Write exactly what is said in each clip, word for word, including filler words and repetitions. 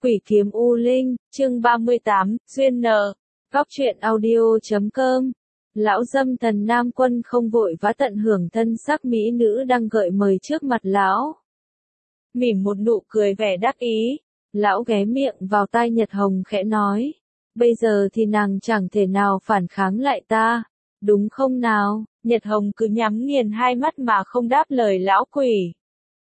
Quỷ kiếm U Linh, chương ba mươi tám, duyên nợ. Góc truyện audio chấm com. Lão dâm thần Nam Quân không vội vã tận hưởng thân sắc mỹ nữ đang gợi mời trước mặt lão. Mỉm một nụ cười vẻ đắc ý, lão ghé miệng vào tai Nhật Hồng khẽ nói. Bây giờ thì nàng chẳng thể nào phản kháng lại ta, đúng không nào? Nhật Hồng cứ nhắm nghiền hai mắt mà không đáp lời lão quỷ.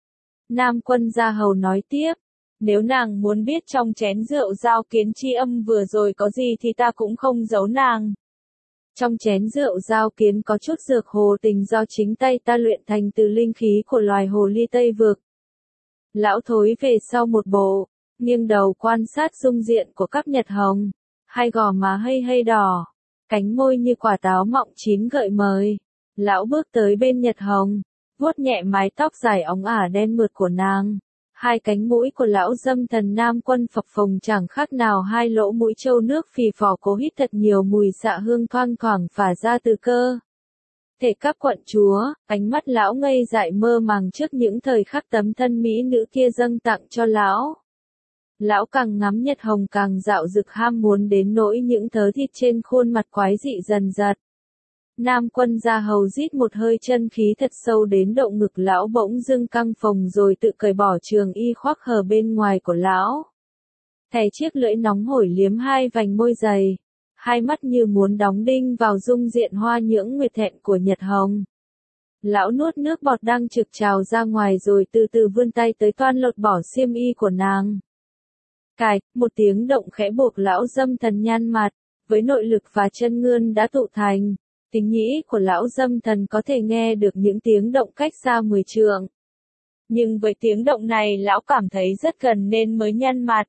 Nam Quân gia hầu nói tiếp. Nếu nàng muốn biết trong chén rượu giao kiến chi âm vừa rồi có gì thì ta cũng không giấu nàng. Trong chén rượu giao kiến có chút dược hồ tình do chính tay ta luyện thành từ linh khí của loài hồ ly Tây Vực. Lão thối về sau một bộ, nghiêng đầu quan sát dung diện của các Nhật Hồng, hai gò má hây hây đỏ, cánh môi như quả táo mọng chín gợi mời. Lão bước tới bên Nhật Hồng, vuốt nhẹ mái tóc dài óng ả đen mượt của nàng. Hai cánh mũi của lão dâm thần Nam Quân phập phồng chẳng khác nào hai lỗ mũi trâu nước phì phò cố hít thật nhiều mùi xạ hương thoang thoảng phả ra từ cơ thể các quận chúa. Ánh mắt lão ngây dại mơ màng trước những thời khắc tấm thân mỹ nữ kia dâng tặng cho lão. Lão càng ngắm Nhật Hồng càng dạo dực ham muốn đến nỗi những thớ thịt trên khuôn mặt quái dị dần dật. Nam Quân gia hầu rít một hơi chân khí thật sâu đến động ngực lão bỗng dưng căng phồng rồi tự cởi bỏ trường y khoác hở bên ngoài của lão. Thè chiếc lưỡi nóng hổi liếm hai vành môi dày, hai mắt như muốn đóng đinh vào dung diện hoa nhưỡng nguyệt thẹn của Nhật Hồng. Lão nuốt nước bọt đang trực trào ra ngoài rồi từ từ vươn tay tới toan lột bỏ xiêm y của nàng. Cài, một tiếng động khẽ buộc lão dâm thần nhăn mặt, với nội lực và chân ngươn đã tụ thành. Tính nhĩ của lão dâm thần có thể nghe được những tiếng động cách xa mười trượng. Nhưng với tiếng động này lão cảm thấy rất gần nên mới nhăn mặt.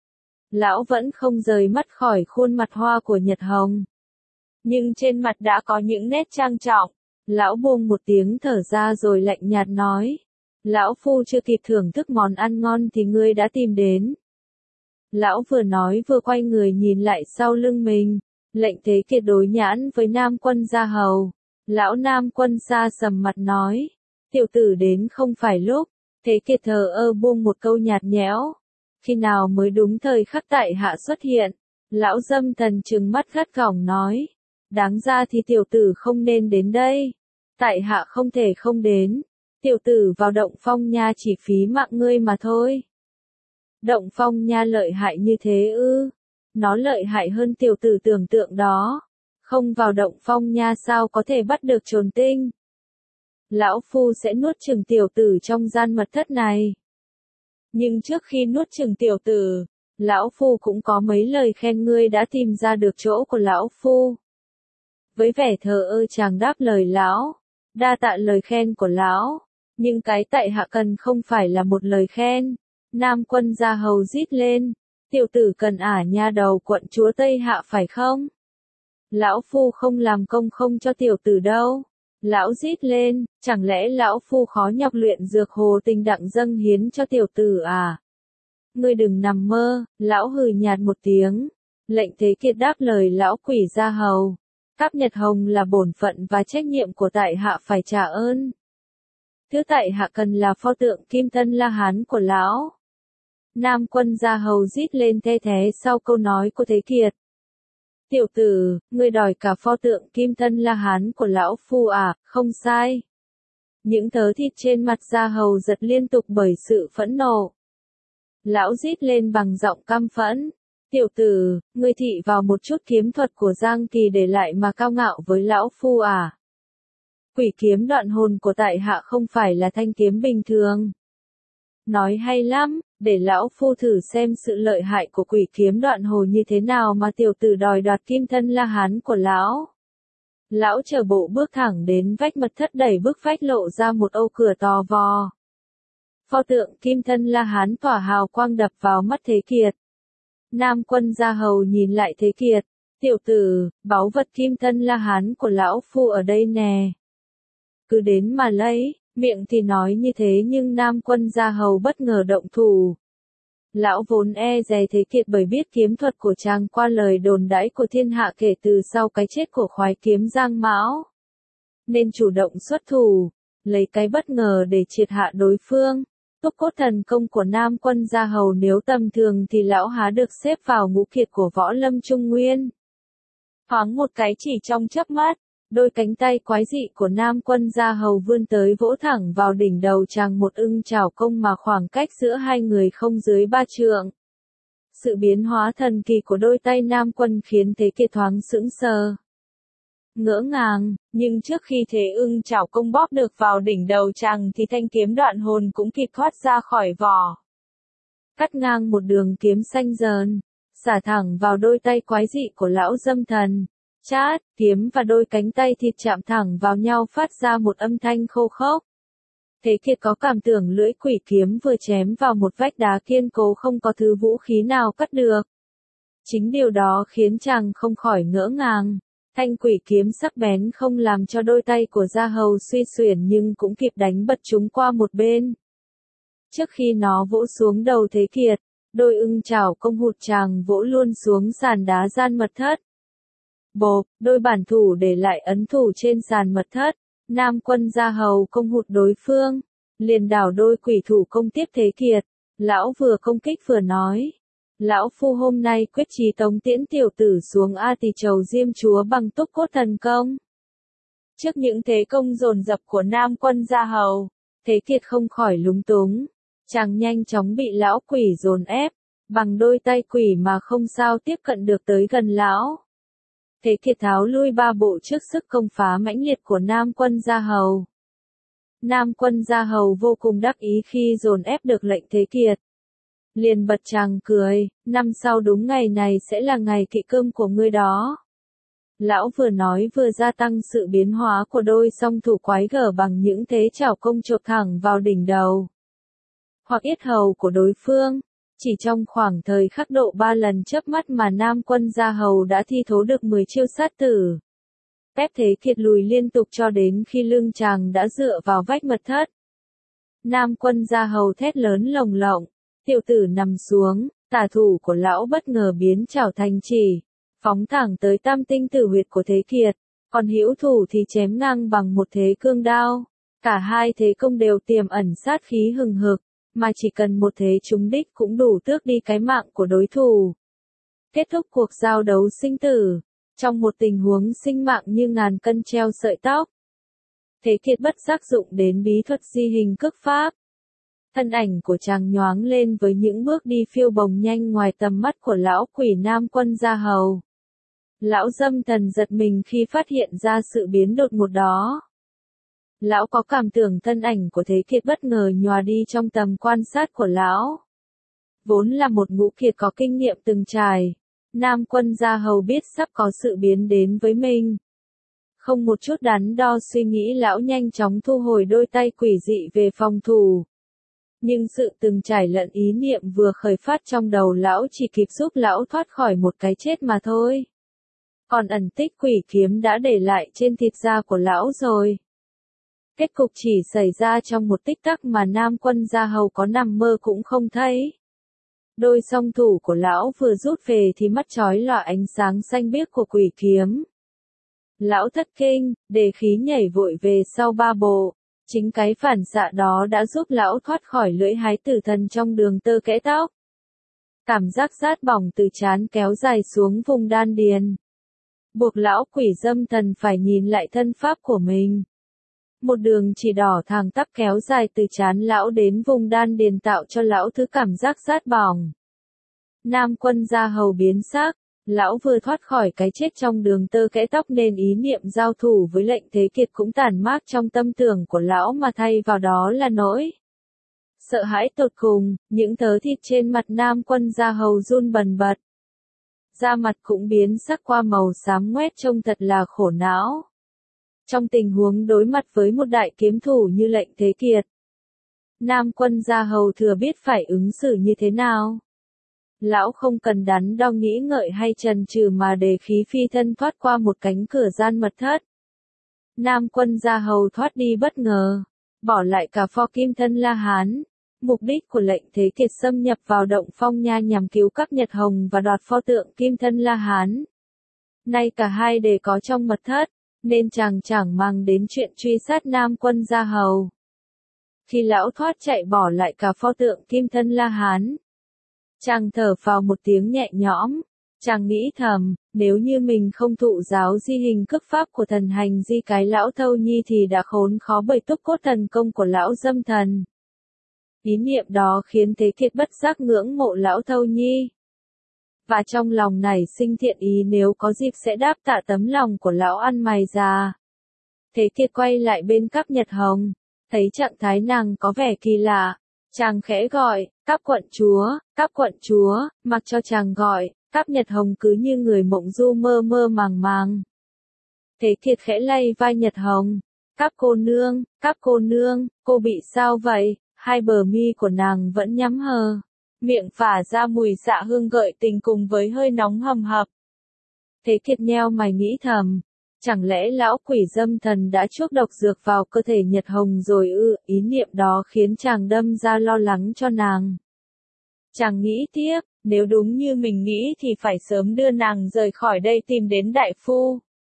Lão vẫn không rời mắt khỏi khuôn mặt hoa của Nhật Hồng. Nhưng trên mặt đã có những nét trang trọng. Lão buông một tiếng thở ra rồi lạnh nhạt nói. Lão phu chưa kịp thưởng thức món ăn ngon thì ngươi đã tìm đến. Lão vừa nói vừa quay người nhìn lại sau lưng mình. Lệnh Thế Kiệt đối nhãn với Nam Quân gia hầu. Lão Nam Quân xa sầm mặt nói. Tiểu tử đến không phải lúc. Thế Kiệt thờ ơ buông một câu nhạt nhẽo. Khi nào mới đúng thời khắc tại hạ xuất hiện. Lão dâm thần trừng mắt gắt gỏng nói. Đáng ra thì tiểu tử không nên đến đây. Tại hạ không thể không đến. Tiểu tử vào Động Phong Nha chỉ phí mạng ngươi mà thôi. Động Phong Nha lợi hại như thế ư? Nó lợi hại hơn tiểu tử tưởng tượng đó. Không vào Động Phong Nha sao có thể bắt được trồn tinh. Lão phu sẽ nuốt chửng tiểu tử trong gian mật thất này. Nhưng trước khi nuốt chửng tiểu tử, lão phu cũng có mấy lời khen ngươi đã tìm ra được chỗ của lão phu. Với vẻ thờ ơ chàng đáp lời lão. Đa tạ lời khen của lão. Nhưng cái tại hạ cần không phải là một lời khen. Nam Quân gia hầu rít lên. Tiểu tử cần ả nha đầu quận chúa Tây Hạ phải không? Lão phu không làm công không cho tiểu tử đâu. Lão rít lên, chẳng lẽ lão phu khó nhọc luyện dược hồ tình đặng dâng hiến cho tiểu tử à? Ngươi đừng nằm mơ, lão hừ nhạt một tiếng. Lệnh Thế Kiệt đáp lời lão quỷ gia hầu. Các Nhật Hồng là bổn phận và trách nhiệm của tại hạ phải trả ơn. Thứ tại hạ cần là pho tượng Kim Thân La Hán của lão. Nam Quân gia hầu rít lên the thế sau câu nói của Thế Kiệt. Tiểu tử, ngươi đòi cả pho tượng Kim Thân La Hán của lão phu à? Không sai. Những thớ thịt trên mặt gia hầu giật liên tục bởi sự phẫn nộ. Lão rít lên bằng giọng căm phẫn. Tiểu tử, ngươi thị vào một chút kiếm thuật của Giang Kỳ để lại mà cao ngạo với lão phu à? Quỷ kiếm đoạn hồn của tại hạ không phải là thanh kiếm bình thường. Nói hay lắm, để lão phu thử xem sự lợi hại của quỷ kiếm đoạn hồ như thế nào mà tiểu tử đòi đoạt Kim Thân La Hán của lão. Lão chờ bộ bước thẳng đến vách mật thất đẩy bức vách lộ ra một âu cửa to vò. Pho tượng Kim Thân La Hán tỏa hào quang đập vào mắt Thế Kiệt. Nam Quân gia hầu nhìn lại Thế Kiệt. Tiểu tử, báu vật Kim Thân La Hán của lão phu ở đây nè. Cứ đến mà lấy. Miệng thì nói như thế nhưng Nam Quân gia hầu bất ngờ động thủ. Lão vốn e dè Thế Kiệt bởi biết kiếm thuật của chàng qua lời đồn đãi của thiên hạ kể từ sau cái chết của khoái kiếm Giang Mão. Nên chủ động xuất thủ, lấy cái bất ngờ để triệt hạ đối phương. Túc cốt thần công của Nam Quân Gia Hầu nếu tầm thường thì lão há được xếp vào ngũ kiệt của võ lâm Trung Nguyên. Thoáng một cái chỉ trong chớp mắt, đôi cánh tay quái dị của Nam Quân Gia Hầu vươn tới vỗ thẳng vào đỉnh đầu chàng một ưng chảo công mà khoảng cách giữa hai người không dưới ba trượng. Sự biến hóa thần kỳ của đôi tay Nam Quân khiến Thế Kiệt thoáng sững sờ, ngỡ ngàng, nhưng trước khi thế ưng chảo công bóp được vào đỉnh đầu chàng thì thanh kiếm đoạn hồn cũng kịp thoát ra khỏi vỏ. Cắt ngang một đường kiếm xanh dờn, xả thẳng vào đôi tay quái dị của lão dâm thần. Chát, kiếm và đôi cánh tay thịt chạm thẳng vào nhau phát ra một âm thanh khô khốc. Thế Kiệt có cảm tưởng lưỡi quỷ kiếm vừa chém vào một vách đá kiên cố không có thứ vũ khí nào cắt được. Chính điều đó khiến chàng không khỏi ngỡ ngàng. Thanh quỷ kiếm sắc bén không làm cho đôi tay của Gia Hầu suy xuyển nhưng cũng kịp đánh bật chúng qua một bên. Trước khi nó vỗ xuống đầu Thế Kiệt, đôi ưng chảo công hụt chàng vỗ luôn xuống sàn đá gian mật thất. Bộp, đôi bản thủ để lại ấn thủ trên sàn mật thất. Nam Quân Gia Hầu công hụt đối phương, liền đảo đôi quỷ thủ công tiếp Thế Kiệt. Lão vừa công kích vừa nói. Lão phu hôm nay quyết chí tống tiễn tiểu tử xuống A Tỳ Chầu Diêm Chúa bằng túc cốt thần công. Trước những thế công dồn dập của Nam Quân Gia Hầu, Thế Kiệt không khỏi lúng túng. Chàng nhanh chóng bị lão quỷ dồn ép, bằng đôi tay quỷ mà không sao tiếp cận được tới gần lão. Thế Kiệt tháo lui ba bộ trước sức công phá mãnh liệt của Nam Quân Gia Hầu. Nam Quân Gia Hầu vô cùng đắc ý khi dồn ép được lệnh Thế Kiệt. Liền bật chàng cười, năm sau đúng ngày này sẽ là ngày kỵ cơm của ngươi đó. Lão vừa nói vừa gia tăng sự biến hóa của đôi song thủ quái gở bằng những thế chảo công chộp thẳng vào đỉnh đầu hoặc yết hầu của đối phương. Chỉ trong khoảng thời khắc độ ba lần chớp mắt mà Nam Quân Gia Hầu đã thi thố được mười chiêu sát tử. Ép Thế Kiệt lùi liên tục cho đến khi lưng chàng đã dựa vào vách mật thất. Nam Quân Gia Hầu thét lớn lồng lộng, tiểu tử nằm xuống, tả thủ của lão bất ngờ biến chảo thành chỉ, phóng thẳng tới tam tinh tử huyệt của Thế Kiệt, còn hữu thủ thì chém ngang bằng một thế cương đao. Cả hai thế công đều tiềm ẩn sát khí hừng hực, mà chỉ cần một thế trúng đích cũng đủ tước đi cái mạng của đối thủ. Kết thúc cuộc giao đấu sinh tử, trong một tình huống sinh mạng như ngàn cân treo sợi tóc. Thế Kiệt bất giác dụng đến bí thuật di hình cước pháp. Thân ảnh của chàng nhoáng lên với những bước đi phiêu bồng nhanh ngoài tầm mắt của lão quỷ Nam Quân Gia Hầu. Lão dâm thần giật mình khi phát hiện ra sự biến đột ngột đó. Lão có cảm tưởng thân ảnh của Thế Kiệt bất ngờ nhòa đi trong tầm quan sát của lão. Vốn là một ngũ kiệt có kinh nghiệm từng trải, Nam Quân Gia Hầu biết sắp có sự biến đến với mình. Không một chút đắn đo suy nghĩ lão nhanh chóng thu hồi đôi tay quỷ dị về phòng thủ. Nhưng sự từng trải lẫn ý niệm vừa khởi phát trong đầu lão chỉ kịp giúp lão thoát khỏi một cái chết mà thôi. Còn ẩn tích quỷ kiếm đã để lại trên thịt da của lão rồi. Kết cục chỉ xảy ra trong một tích tắc mà Nam Quân Gia Hầu có nằm mơ cũng không thấy. Đôi song thủ của lão vừa rút về thì mắt chói lòa ánh sáng xanh biếc của quỷ kiếm. Lão thất kinh, đề khí nhảy vội về sau ba bộ. Chính cái phản xạ đó đã giúp lão thoát khỏi lưỡi hái tử thần trong đường tơ kẽ tóc. Cảm giác rát bỏng từ trán kéo dài xuống vùng đan điền, buộc lão quỷ dâm thần phải nhìn lại thân pháp của mình. Một đường chỉ đỏ thẳng tắp kéo dài từ trán lão đến vùng đan điền tạo cho lão thứ cảm giác rát bỏng. Nam Quân Gia Hầu biến sắc, lão vừa thoát khỏi cái chết trong đường tơ kẽ tóc nên ý niệm giao thủ với lệnh Thế Kiệt cũng tản mát trong tâm tưởng của lão mà thay vào đó là nỗi sợ hãi tột cùng. Những thớ thịt trên mặt Nam Quân Gia Hầu run bần bật. Da mặt cũng biến sắc qua màu xám ngoét trông thật là khổ não. Trong tình huống đối mặt với một đại kiếm thủ như lệnh Thế Kiệt, Nam Quân Gia Hầu thừa biết phải ứng xử như thế nào. Lão không cần đắn đo nghĩ ngợi hay chần chừ mà để khí phi thân thoát qua một cánh cửa gian mật thất. Nam Quân Gia Hầu thoát đi bất ngờ, bỏ lại cả pho kim thân La Hán. Mục đích của lệnh Thế Kiệt xâm nhập vào động Phong Nha nhằm cứu các Nhật Hồng và đoạt pho tượng kim thân La Hán. Nay cả hai đều có trong mật thất, nên chàng chẳng mang đến chuyện truy sát Nam Quân Gia Hầu. Khi lão thoát chạy bỏ lại cả pho tượng kim thân La Hán. Chàng thở phào một tiếng nhẹ nhõm. Chàng nghĩ thầm, nếu như mình không thụ giáo di hình cước pháp của thần hành di cái lão Thâu Nhi thì đã khốn khó bởi túc cốt thần công của lão Dâm Thần. Ý niệm đó khiến Thế Kiệt bất giác ngưỡng mộ lão Thâu Nhi. Và trong lòng nảy sinh thiện ý nếu có dịp sẽ đáp tạ tấm lòng của lão ăn mày già. Thế Kiệt quay lại bên Cáp Nhật Hồng, thấy trạng thái nàng có vẻ kỳ lạ. Chàng khẽ gọi, Cáp quận chúa, Cáp quận chúa, mặc cho chàng gọi, Cáp Nhật Hồng cứ như người mộng du mơ mơ màng màng. Thế Kiệt khẽ lay vai Nhật Hồng, Cáp cô nương, Cáp cô nương, cô bị sao vậy? Hai bờ mi của nàng vẫn nhắm hờ, miệng phả ra mùi xạ hương gợi tình cùng với hơi nóng hầm hập. Thế Kiệt nheo mày nghĩ thầm, chẳng lẽ lão quỷ Dâm Thần đã chuốc độc dược vào cơ thể Nhật Hồng rồi ư? Ý niệm đó khiến chàng đâm ra lo lắng cho nàng. Chàng nghĩ tiếp, nếu đúng như mình nghĩ thì phải sớm đưa nàng rời khỏi đây tìm đến đại phu.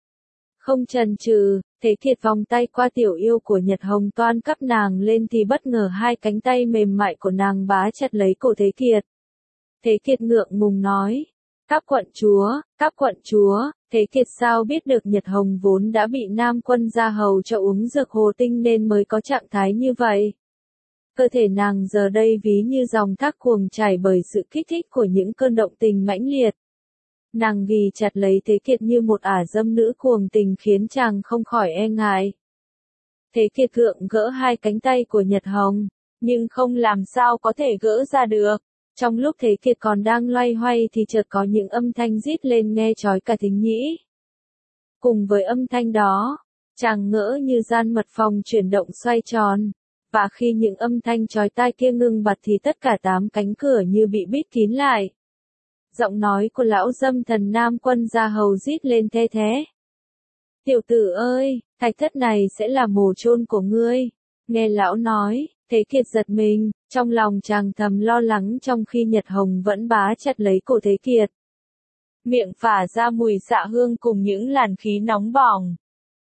Không chần chừ, Thế Kiệt vòng tay qua tiểu yêu của Nhật Hồng toan cắp nàng lên thì bất ngờ hai cánh tay mềm mại của nàng bá chặt lấy cổ Thế Kiệt. Thế Kiệt ngượng ngùng nói, Cáp quận chúa, Cáp quận chúa, Thế Kiệt sao biết được Nhật Hồng vốn đã bị Nam Quân gia hầu cho uống dược hồ tinh nên mới có trạng thái như vậy. Cơ thể nàng giờ đây ví như dòng thác cuồng chảy bởi sự kích thích của những cơn động tình mãnh liệt. Nàng ghì chặt lấy Thế Kiệt như một ả dâm nữ cuồng tình khiến chàng không khỏi e ngại. Thế Kiệt gượng gỡ hai cánh tay của Nhật Hồng, nhưng không làm sao có thể gỡ ra được. Trong lúc Thế Kiệt còn đang loay hoay thì chợt có những âm thanh rít lên nghe chói cả thính nhĩ. Cùng với âm thanh đó, chàng ngỡ như gian mật phòng chuyển động xoay tròn. Và khi những âm thanh chói tai kia ngưng bặt thì tất cả tám cánh cửa như bị bít kín lại. Giọng nói của lão Dâm Thần Nam Quân gia hầu rít lên the thế. Tiểu tử ơi, thạch thất này sẽ là mồ chôn của ngươi. Nghe lão nói, Thế Kiệt giật mình, trong lòng chàng thầm lo lắng trong khi Nhật Hồng vẫn bá chặt lấy cổ Thế Kiệt. Miệng phả ra mùi xạ hương cùng những làn khí nóng bỏng.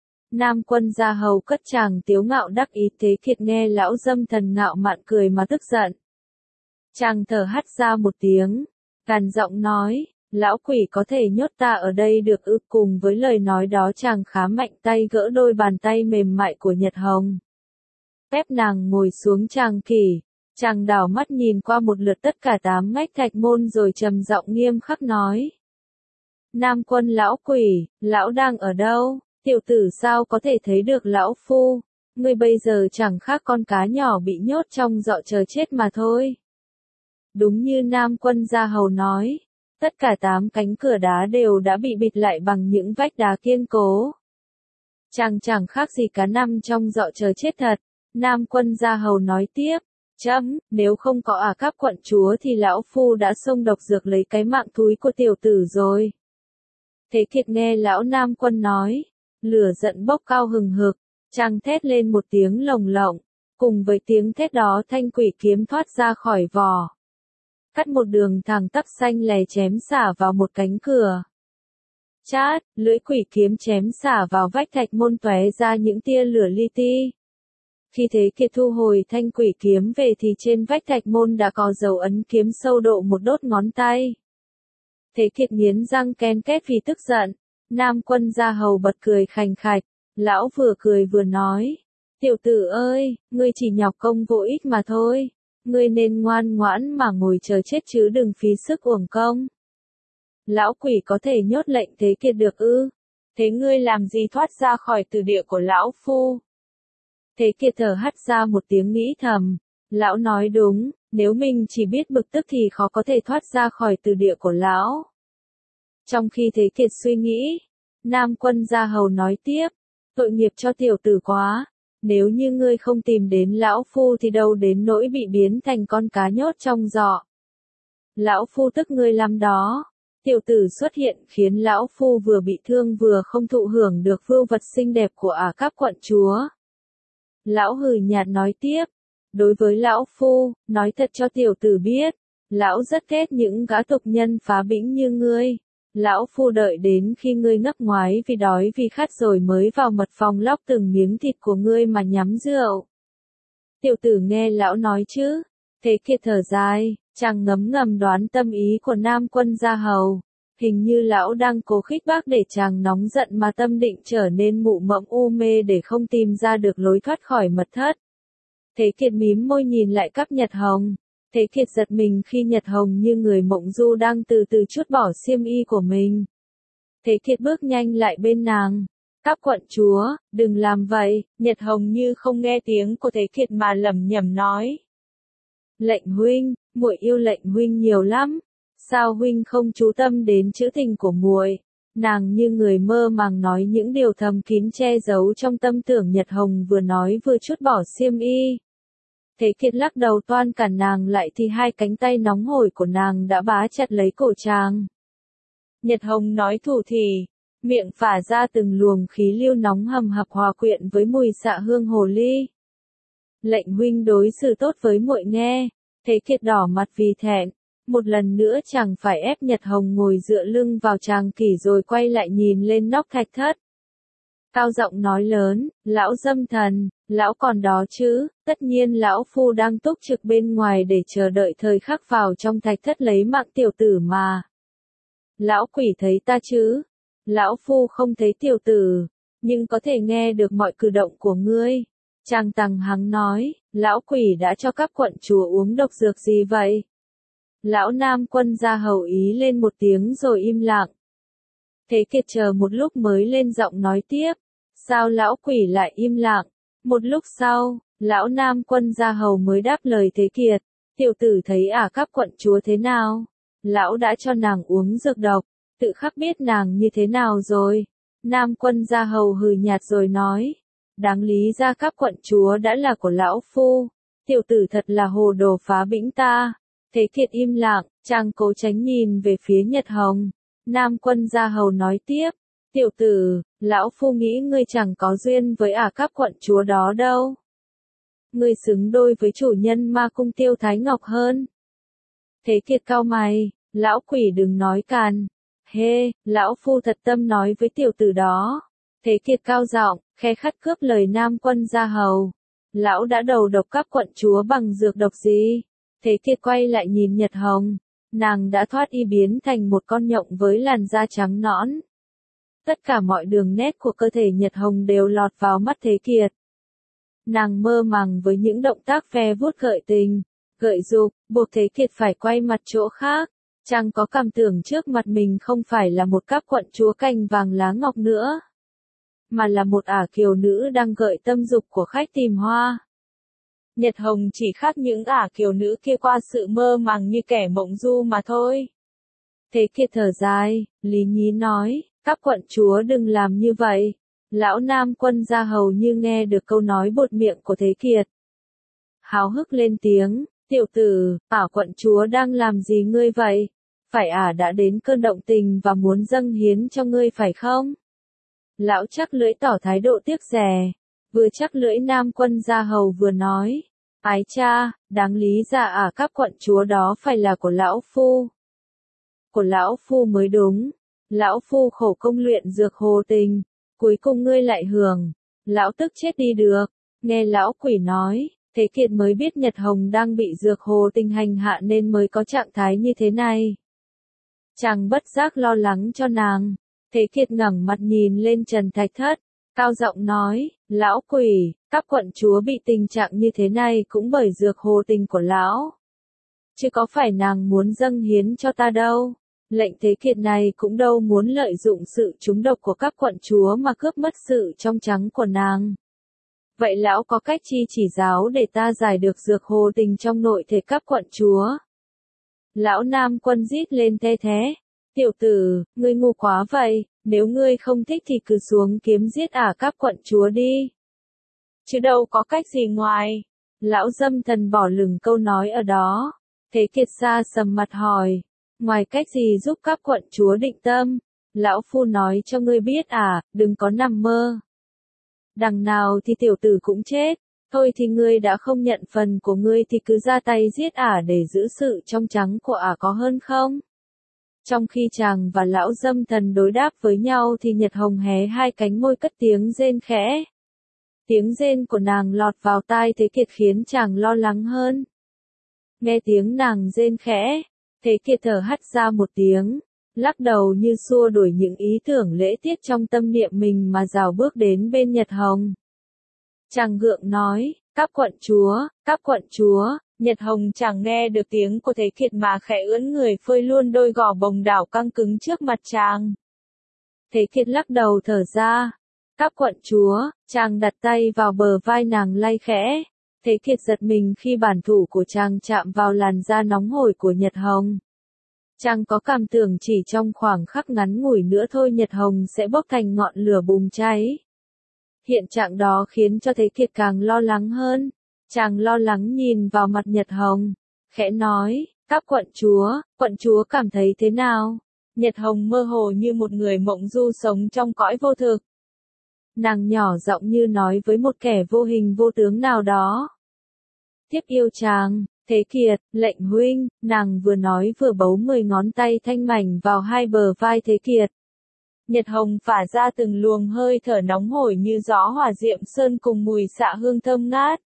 Nam Quân gia hầu cất chàng tiếu ngạo đắc ý. Thế Kiệt nghe lão Dâm Thần ngạo mạn cười mà tức giận. Chàng thở hắt ra một tiếng, gằn giọng nói, lão quỷ có thể nhốt ta ở đây được ư? Cùng với lời nói đó chàng khá mạnh tay gỡ đôi bàn tay mềm mại của Nhật Hồng. Ép nàng ngồi xuống chàng kỷ, chàng đảo mắt nhìn qua một lượt tất cả tám ngách thạch môn rồi trầm giọng nghiêm khắc nói. Nam Quân lão quỷ, lão đang ở đâu? Tiểu tử sao có thể thấy được lão phu? Ngươi bây giờ chẳng khác con cá nhỏ bị nhốt trong giọ chờ chết mà thôi. Đúng như Nam Quân gia hầu nói, tất cả tám cánh cửa đá đều đã bị bịt lại bằng những vách đá kiên cố. Chàng chẳng khác gì cá nằm trong giọ chờ chết thật. Nam Quân gia hầu nói tiếp, chấm, nếu không có ả Cáp quận chúa thì lão phu đã xông độc dược lấy cái mạng thúi của tiểu tử rồi. Thế Kiệt nghe lão Nam Quân nói, lửa giận bốc cao hừng hực, chàng thét lên một tiếng lồng lộng, cùng với tiếng thét đó thanh quỷ kiếm thoát ra khỏi vỏ. Cắt một đường thẳng tắp xanh lè chém xả vào một cánh cửa. Chát, lưỡi quỷ kiếm chém xả vào vách thạch môn tóe ra những tia lửa li ti. Khi Thế Kiệt thu hồi thanh quỷ kiếm về thì trên vách thạch môn đã có dấu ấn kiếm sâu độ một đốt ngón tay. Thế Kiệt nghiến răng ken két vì tức giận. Nam Quân gia hầu bật cười khành khạch. Lão vừa cười vừa nói, tiểu tử ơi, ngươi chỉ nhọc công vô ích mà thôi. Ngươi nên ngoan ngoãn mà ngồi chờ chết chứ đừng phí sức uổng công. Lão quỷ có thể nhốt lệnh Thế Kiệt được ư? Thế ngươi làm gì thoát ra khỏi từ địa của lão phu? Thế Kiệt thở hắt ra một tiếng nghĩ thầm. Lão nói đúng, nếu mình chỉ biết bực tức thì khó có thể thoát ra khỏi từ địa của lão. Trong khi Thế Kiệt suy nghĩ, Nam Quân gia hầu nói tiếp, tội nghiệp cho tiểu tử quá. Nếu như ngươi không tìm đến lão phu thì đâu đến nỗi bị biến thành con cá nhốt trong giọ. Lão phu tức ngươi lắm đó. Tiểu tử xuất hiện khiến lão phu vừa bị thương vừa không thụ hưởng được vưu vật xinh đẹp của ả Cáp quận chúa. Lão hừ nhạt nói tiếp, đối với lão phu, nói thật cho tiểu tử biết, lão rất ghét những gã tục nhân phá bĩnh như ngươi. Lão phu đợi đến khi ngươi ngất ngoái vì đói vì khát rồi mới vào mật phòng lóc từng miếng thịt của ngươi mà nhắm rượu. Tiểu tử nghe lão nói chứ. Thế Kiệt thở dài, chàng ngấm ngầm đoán tâm ý của Nam Quân Gia Hầu. Hình như lão đang cố khích bác để chàng nóng giận mà tâm định trở nên mụ mẫm u mê để không tìm ra được lối thoát khỏi mật thất. Thế Kiệt mím môi nhìn lại cắp Nhật Hồng. Thế Kiệt giật mình khi Nhật Hồng như người mộng du đang từ từ trút bỏ xiêm y của mình. Thế Kiệt bước nhanh lại bên nàng. Các quận chúa, đừng làm vậy. Nhật Hồng như không nghe tiếng của Thế Kiệt mà lẩm nhẩm nói. Lệnh huynh, muội yêu lệnh huynh nhiều lắm. Sao huynh không chú tâm đến chữ tình của muội? Nàng như người mơ màng nói những điều thầm kín che giấu trong tâm tưởng. Nhật Hồng vừa nói vừa trút bỏ xiêm y. Thế Kiệt lắc đầu toan cản nàng lại thì hai cánh tay nóng hổi của nàng đã bá chặt lấy cổ chàng. Nhật Hồng nói thủ thỉ, miệng phả ra từng luồng khí lưu nóng hầm hập hòa quyện với mùi xạ hương hồ ly. Lệnh huynh đối xử tốt với muội nghe. Thế Kiệt đỏ mặt vì thẹn. Một lần nữa chàng phải ép Nhật Hồng ngồi dựa lưng vào chàng kỷ rồi quay lại nhìn lên nóc thạch thất. Cao giọng nói lớn, lão dâm thần, lão còn đó chứ, tất nhiên lão phu đang túc trực bên ngoài để chờ đợi thời khắc vào trong thạch thất lấy mạng tiểu tử mà. Lão quỷ thấy ta chứ? Lão phu không thấy tiểu tử, nhưng có thể nghe được mọi cử động của ngươi. Chàng Tằng Hắng nói, lão quỷ đã cho các quận chúa uống độc dược gì vậy? Lão Nam Quân Gia Hầu ý lên một tiếng rồi im lặng. Thế Kiệt chờ một lúc mới lên giọng nói tiếp. Sao lão quỷ lại im lặng? Một lúc sau, lão Nam Quân Gia Hầu mới đáp lời Thế Kiệt. Tiểu tử thấy ả các quận chúa thế nào? Lão đã cho nàng uống dược độc, tự khắc biết nàng như thế nào rồi. Nam Quân Gia Hầu hừ nhạt rồi nói. Đáng lý ra các quận chúa đã là của lão phu. Tiểu tử thật là hồ đồ phá bĩnh ta. Thế Kiệt im lặng, chàng cố tránh nhìn về phía Nhật Hồng. Nam Quân Gia Hầu nói tiếp. Tiểu tử, lão phu nghĩ ngươi chẳng có duyên với ả các quận chúa đó đâu. Ngươi xứng đôi với chủ nhân ma cung Tiêu Thái Ngọc hơn. Thế Kiệt cau mày, lão quỷ đừng nói càn. Hê, lão phu thật tâm nói với tiểu tử đó. Thế Kiệt cao giọng, khe khắt cướp lời Nam Quân Gia Hầu. Lão đã đầu độc các quận chúa bằng dược độc gì? Thế Kiệt quay lại nhìn Nhật Hồng. Nàng đã thoát y biến thành một con nhộng với làn da trắng nõn. Tất cả mọi đường nét của cơ thể Nhật Hồng đều lọt vào mắt Thế Kiệt. Nàng mơ màng với những động tác ve vuốt gợi tình, gợi dục, buộc Thế Kiệt phải quay mặt chỗ khác. Chàng có cảm tưởng trước mặt mình không phải là một các quận chúa cành vàng lá ngọc nữa, mà là một ả kiều nữ đang gợi tâm dục của khách tìm hoa. Nhật Hồng chỉ khác những ả kiều nữ kia qua sự mơ màng như kẻ mộng du mà thôi. Thế Kiệt thở dài, lý nhí nói, các quận chúa đừng làm như vậy. Lão Nam Quân Gia Hầu như nghe được câu nói buột miệng của Thế Kiệt. Háo hức lên tiếng, tiểu tử, ả quận chúa đang làm gì ngươi vậy? Phải ả đã đến cơn động tình và muốn dâng hiến cho ngươi phải không? Lão chắc lưỡi tỏ thái độ tiếc rẻ. Vừa chắc lưỡi Nam Quân Gia Hầu vừa nói. Ái cha, đáng lý ra ả các quận chúa đó phải là của lão phu. Của lão phu mới đúng. Lão phu khổ công luyện dược hồ tình. Cuối cùng ngươi lại hưởng. Lão tức chết đi được. Nghe lão quỷ nói, Thế Kiệt mới biết Nhật Hồng đang bị dược hồ tình hành hạ nên mới có trạng thái như thế này. Chàng bất giác lo lắng cho nàng. Thế Kiệt ngẩng mặt nhìn lên trần thạch thất, cao giọng nói, lão quỷ, các quận chúa bị tình trạng như thế này cũng bởi dược hồ tình của lão. Chứ có phải nàng muốn dâng hiến cho ta đâu. Lệnh Thế Kiệt này cũng đâu muốn lợi dụng sự trúng độc của các quận chúa mà cướp mất sự trong trắng của nàng. Vậy lão có cách chi chỉ giáo để ta giải được dược hồ tình trong nội thể các quận chúa? Lão Nam Quân rít lên the thế. Tiểu tử, ngươi ngu quá vậy, nếu ngươi không thích thì cứ xuống kiếm giết ả các quận chúa đi. Chứ đâu có cách gì ngoài. Lão dâm thần bỏ lửng câu nói ở đó. Thế Kiệt xa sầm mặt hỏi. Ngoài cách gì giúp các quận chúa định tâm? Lão phu nói cho ngươi biết à, đừng có nằm mơ. Đằng nào thì tiểu tử cũng chết. Thôi thì ngươi đã không nhận phần của ngươi thì cứ ra tay giết ả để giữ sự trong trắng của ả có hơn không? Trong khi chàng và lão dâm thần đối đáp với nhau thì Nhật Hồng hé hai cánh môi cất tiếng rên khẽ. Tiếng rên của nàng lọt vào tai Thế Kiệt khiến chàng lo lắng hơn. Nghe tiếng nàng rên khẽ, Thế Kiệt thở hắt ra một tiếng, lắc đầu như xua đuổi những ý tưởng lễ tiết trong tâm niệm mình mà rào bước đến bên Nhật Hồng. Chàng gượng nói, các quận chúa, các quận chúa. Nhật Hồng chẳng nghe được tiếng của Thế Kiệt mà khẽ ưỡn người phơi luôn đôi gò bồng đảo căng cứng trước mặt chàng. Thế Kiệt lắc đầu thở ra. Các quận chúa, chàng đặt tay vào bờ vai nàng lay khẽ. Thế Kiệt giật mình khi bản thủ của chàng chạm vào làn da nóng hổi của Nhật Hồng. Chàng có cảm tưởng chỉ trong khoảng khắc ngắn ngủi nữa thôi Nhật Hồng sẽ bốc thành ngọn lửa bùng cháy. Hiện trạng đó khiến cho Thế Kiệt càng lo lắng hơn. Chàng lo lắng nhìn vào mặt Nhật Hồng, khẽ nói, các quận chúa, quận chúa cảm thấy thế nào? Nhật Hồng mơ hồ như một người mộng du sống trong cõi vô thực. Nàng nhỏ giọng như nói với một kẻ vô hình vô tướng nào đó. Thiếp yêu chàng, Thế Kiệt, lệnh huynh, nàng vừa nói vừa bấu mười ngón tay thanh mảnh vào hai bờ vai Thế Kiệt. Nhật Hồng phả ra từng luồng hơi thở nóng hổi như gió hỏa diệm sơn cùng mùi xạ hương thơm ngát.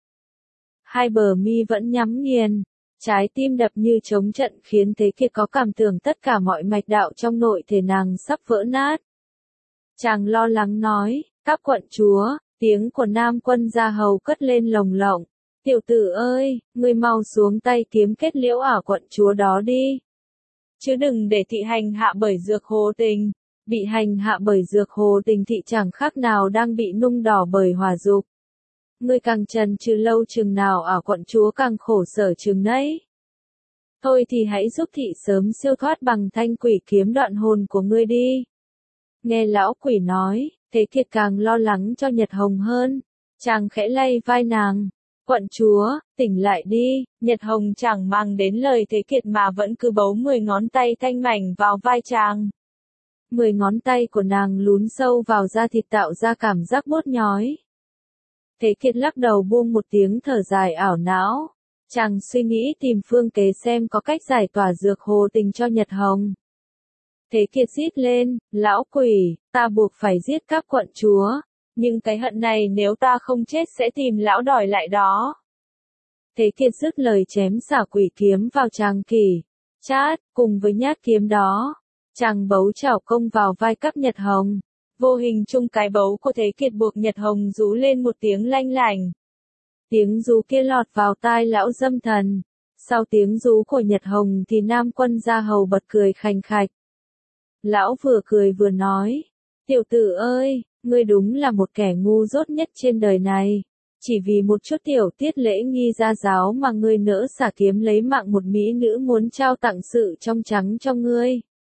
Hai bờ mi vẫn nhắm nghiền, trái tim đập như trống trận khiến Thế Kiệt có cảm tưởng tất cả mọi mạch đạo trong nội thể nàng sắp vỡ nát. Chàng lo lắng nói, các quận chúa, tiếng của nam quân gia hầu cất lên lồng lộng. Tiểu tử ơi, ngươi mau xuống tay kiếm kết liễu ả quận chúa đó đi. Chứ đừng để thị hành hạ bởi dược hồ tình. Bị hành hạ bởi dược hồ tình thị chẳng khác nào đang bị nung đỏ bởi hỏa dục. Ngươi càng trần trừ lâu chừng nào ả quận chúa càng khổ sở chừng nấy. Thôi thì hãy giúp thị sớm siêu thoát bằng thanh quỷ kiếm đoạn hồn của ngươi đi. Nghe lão quỷ nói, Thế Kiệt càng lo lắng cho Nhật Hồng hơn. Chàng khẽ lay vai nàng. Quận chúa, tỉnh lại đi. Nhật Hồng chẳng mang đến lời Thế Kiệt mà vẫn cứ bấu mười ngón tay thanh mảnh vào vai chàng. Mười ngón tay của nàng lún sâu vào da thịt tạo ra cảm giác buốt nhói. Thế Kiệt lắc đầu buông một tiếng thở dài ảo não. Chàng suy nghĩ tìm phương kế xem có cách giải tỏa dược hồ tình cho Nhật Hồng. Thế Kiệt rít lên, lão quỷ, ta buộc phải giết các quận chúa. Nhưng cái hận này nếu ta không chết sẽ tìm lão đòi lại đó. Thế Kiệt dứt lời chém xả quỷ kiếm vào chàng kỳ. Chát, cùng với nhát kiếm đó. Chàng bấu chảo công vào vai cắp Nhật Hồng. Vô hình chung cái bấu của Thế Kiệt buộc Nhật Hồng rú lên một tiếng lanh lảnh. Tiếng rú kia lọt vào tai lão dâm thần. Sau tiếng rú của Nhật Hồng thì nam quân gia hầu bật cười khành khạch. Lão vừa cười vừa nói. Tiểu tử ơi, ngươi đúng là một kẻ ngu dốt nhất trên đời này. Chỉ vì một chút tiểu tiết lễ nghi gia giáo mà ngươi nỡ xả kiếm lấy mạng một mỹ nữ muốn trao tặng sự trong trắng cho ngươi.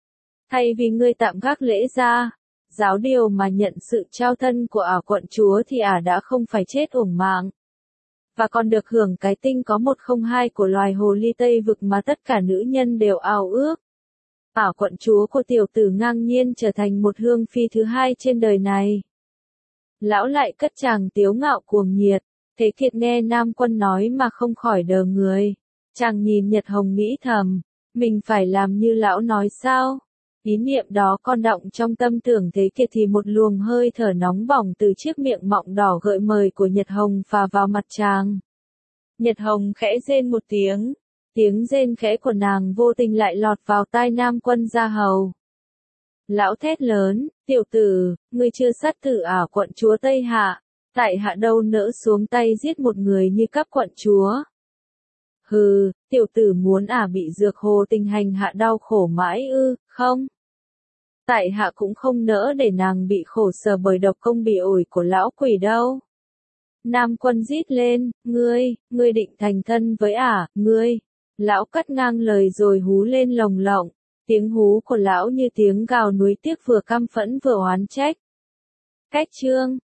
Thay vì ngươi tạm gác lễ ra, giáo điều mà nhận sự trao thân của ả quận chúa thì ả đã không phải chết uổng mạng. Và còn được hưởng cái tinh có một không hai của loài hồ ly Tây Vực mà tất cả nữ nhân đều ao ước. Ả quận chúa của tiểu tử ngang nhiên trở thành một hương phi thứ hai trên đời này. Lão lại cất chàng tiếu ngạo cuồng nhiệt. Thế Kiệt nghe nam quân nói mà không khỏi đờ người. Chàng nhìn Nhật Hồng nghĩ thầm, mình phải làm như lão nói sao? Ý niệm đó con động trong tâm tưởng Thế Kiệt thì một luồng hơi thở nóng bỏng từ chiếc miệng mọng đỏ gợi mời của Nhật Hồng phà vào mặt chàng. Nhật Hồng khẽ rên một tiếng. Tiếng rên khẽ của nàng vô tình lại lọt vào tai nam quân gia hầu. Lão thét lớn, tiểu tử, ngươi chưa sát tử ả quận chúa Tây Hạ, tại hạ đâu nỡ xuống tay giết một người như các quận chúa. Hừ, tiểu tử muốn ả bị dược hồ tình hành hạ đau khổ mãi ư, không? Tại hạ cũng không nỡ để nàng bị khổ sở bởi độc công bị ổi của lão quỷ đâu. Nam quân rít lên, ngươi, ngươi định thành thân với ả, ngươi. Lão cắt ngang lời rồi hú lên lồng lộng. Tiếng hú của lão như tiếng gào nuối tiếc vừa căm phẫn vừa oán trách. Cách chương